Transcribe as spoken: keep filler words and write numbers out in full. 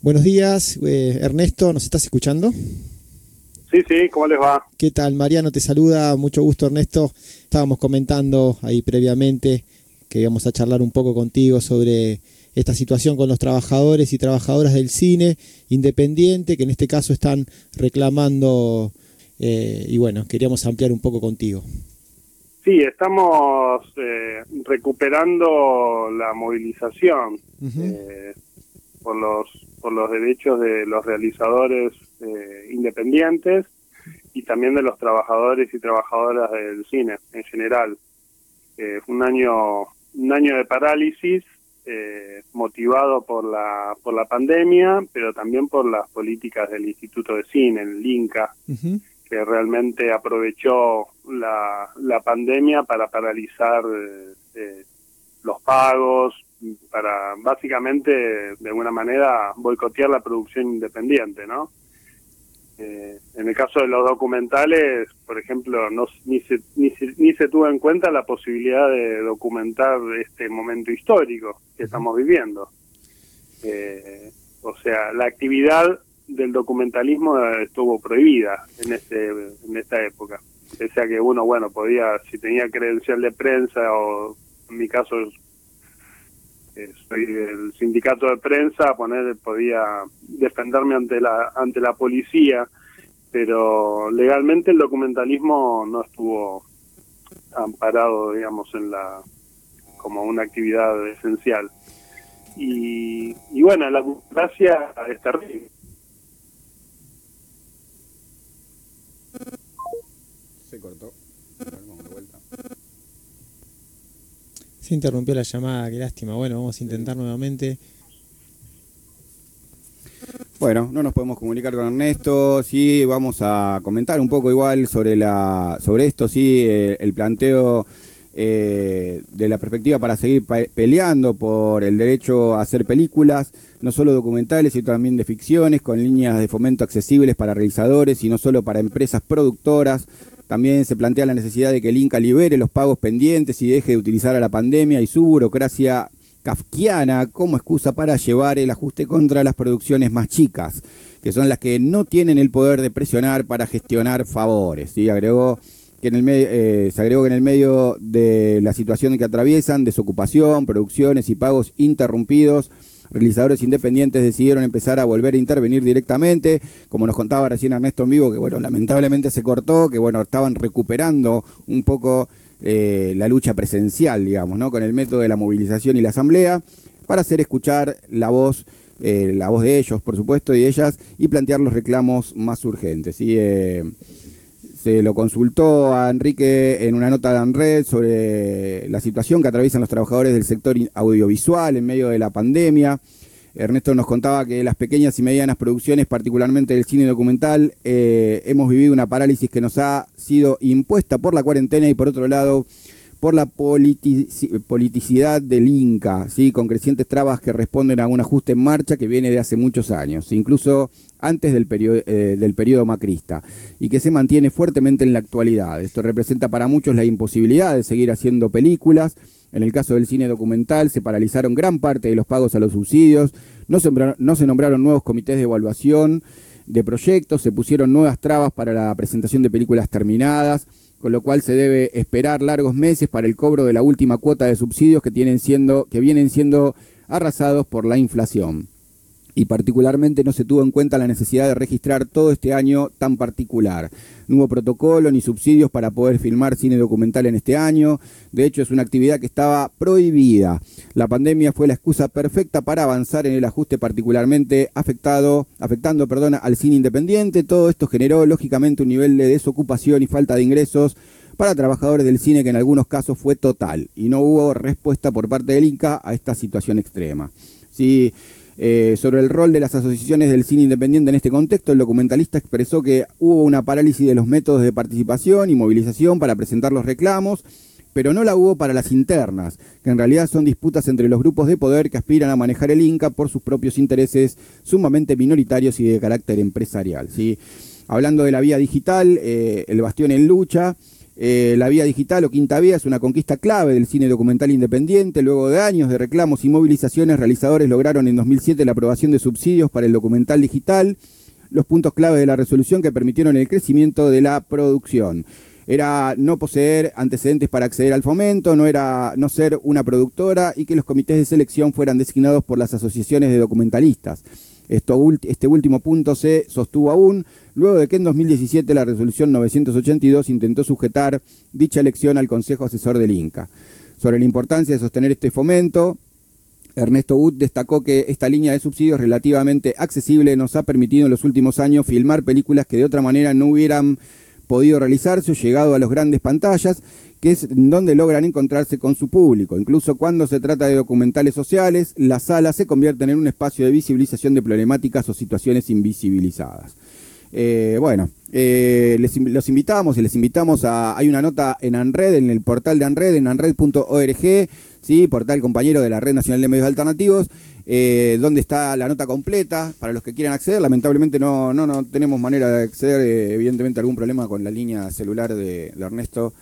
Buenos días, eh, Ernesto, ¿nos estás escuchando? Sí, sí, ¿cómo les va? ¿Qué tal? Mariano te saluda, mucho gusto, Ernesto. Estábamos comentando ahí previamente que íbamos a charlar un poco contigo sobre esta situación con los trabajadores y trabajadoras del cine independiente, que en este caso están reclamando, eh, y bueno, queríamos ampliar un poco contigo. Sí, estamos eh, recuperando la movilización uh-huh. eh, por los por los derechos de los realizadores eh, independientes y también de los trabajadores y trabajadoras del cine en general. Eh, fue un año un año de parálisis eh, motivado por la por la pandemia, pero también por las políticas del Instituto de Cine, el INCA, uh-huh. que realmente aprovechó la, la pandemia para paralizar eh, los pagos, para básicamente, de alguna manera, boicotear la producción independiente, ¿no? Eh, en el caso de los documentales, por ejemplo, no, ni, se, ni, se, ni se tuvo en cuenta la posibilidad de documentar este momento histórico que estamos viviendo. Eh, o sea, la actividad del documentalismo estuvo prohibida en este en esta época. Pese a que uno, bueno, podía, si tenía credencial de prensa, o en mi caso eh, soy del sindicato de prensa, poner podía defenderme ante la ante la policía, pero legalmente el documentalismo no estuvo amparado, digamos, en la como una actividad esencial. Y, y bueno, la democracia es terrible. Se cortó. Vamos de vuelta. Se interrumpió la llamada, qué lástima. Bueno, vamos a intentar nuevamente. Bueno, no nos podemos comunicar con Ernesto. Sí, vamos a comentar un poco igual sobre la sobre esto. Sí, eh, el planteo eh, de la perspectiva para seguir pe- peleando por el derecho a hacer películas, no solo documentales, sino también de ficciones, con líneas de fomento accesibles para realizadores y no solo para empresas productoras. También se plantea la necesidad de que el INCA libere los pagos pendientes y deje de utilizar a la pandemia y su burocracia kafkiana como excusa para llevar el ajuste contra las producciones más chicas, que son las que no tienen el poder de presionar para gestionar favores. ¿Sí? Agregó que en el medio, eh, se agregó que en el medio de la situación que atraviesan, desocupación, producciones y pagos interrumpidos, realizadores independientes decidieron empezar a volver a intervenir directamente, como nos contaba recién Ernesto en vivo, que bueno, lamentablemente se cortó, que bueno, estaban recuperando un poco eh, la lucha presencial, digamos, ¿no? Con el método de la movilización y la asamblea, para hacer escuchar la voz, eh, la voz de ellos, por supuesto, y de ellas, y plantear los reclamos más urgentes, ¿sí? Eh, se lo consultó a Enrique en una nota de ANRED sobre la situación que atraviesan los trabajadores del sector audiovisual en medio de la pandemia. Ernesto nos contaba que las pequeñas y medianas producciones, particularmente del cine documental, eh, hemos vivido una parálisis que nos ha sido impuesta por la cuarentena y por otro lado por la politici- politicidad del INCA, ¿sí? Con crecientes trabas que responden a un ajuste en marcha que viene de hace muchos años, incluso antes del periodo, eh, del periodo macrista, y que se mantiene fuertemente en la actualidad. Esto representa para muchos la imposibilidad de seguir haciendo películas. En el caso del cine documental se paralizaron gran parte de los pagos a los subsidios, no se, no se nombraron nuevos comités de evaluación de proyectos, se pusieron nuevas trabas para la presentación de películas terminadas, con lo cual se debe esperar largos meses para el cobro de la última cuota de subsidios que, tienen siendo, que vienen siendo arrasados por la inflación. Y particularmente no se tuvo en cuenta la necesidad de registrar todo este año tan particular. No hubo protocolo ni subsidios para poder filmar cine documental en este año. De hecho, es una actividad que estaba prohibida. La pandemia fue la excusa perfecta para avanzar en el ajuste, particularmente afectado, afectando perdón, al cine independiente. Todo esto generó, lógicamente, un nivel de desocupación y falta de ingresos para trabajadores del cine que en algunos casos fue total. Y no hubo respuesta por parte del INCA a esta situación extrema. Sí. Eh, sobre el rol de las asociaciones del cine independiente en este contexto, el documentalista expresó que hubo una parálisis de los métodos de participación y movilización para presentar los reclamos, pero no la hubo para las internas, que en realidad son disputas entre los grupos de poder que aspiran a manejar el INCA por sus propios intereses sumamente minoritarios y de carácter empresarial, ¿sí? Hablando de la vía digital, eh, el bastión en lucha, Eh, la vía digital o quinta vía es una conquista clave del cine documental independiente. Luego de años de reclamos y movilizaciones, realizadores lograron en dos mil siete la aprobación de subsidios para el documental digital, los puntos clave de la resolución que permitieron el crecimiento de la producción. Era no poseer antecedentes para acceder al fomento, no era no ser una productora y que los comités de selección fueran designados por las asociaciones de documentalistas. Esto, este último punto se sostuvo aún luego de que en dos mil diecisiete la resolución novecientos ochenta y dos intentó sujetar dicha elección al Consejo Asesor del Inca. Sobre la importancia de sostener este fomento, Ernesto Uth destacó que esta línea de subsidios relativamente accesible nos ha permitido en los últimos años filmar películas que de otra manera no hubieran podido realizarse o llegado a las grandes pantallas, que es donde logran encontrarse con su público. Incluso cuando se trata de documentales sociales, las salas se convierten en un espacio de visibilización de problemáticas o situaciones invisibilizadas. Eh, bueno, eh, les, los invitamos y les invitamos a... Hay una nota en ANRED, en el portal de ANRED, en anred punto org, ¿sí? Portal compañero de la Red Nacional de Medios Alternativos, eh, donde está la nota completa para los que quieran acceder. Lamentablemente no, no, no tenemos manera de acceder, eh, evidentemente algún problema con la línea celular de, de Ernesto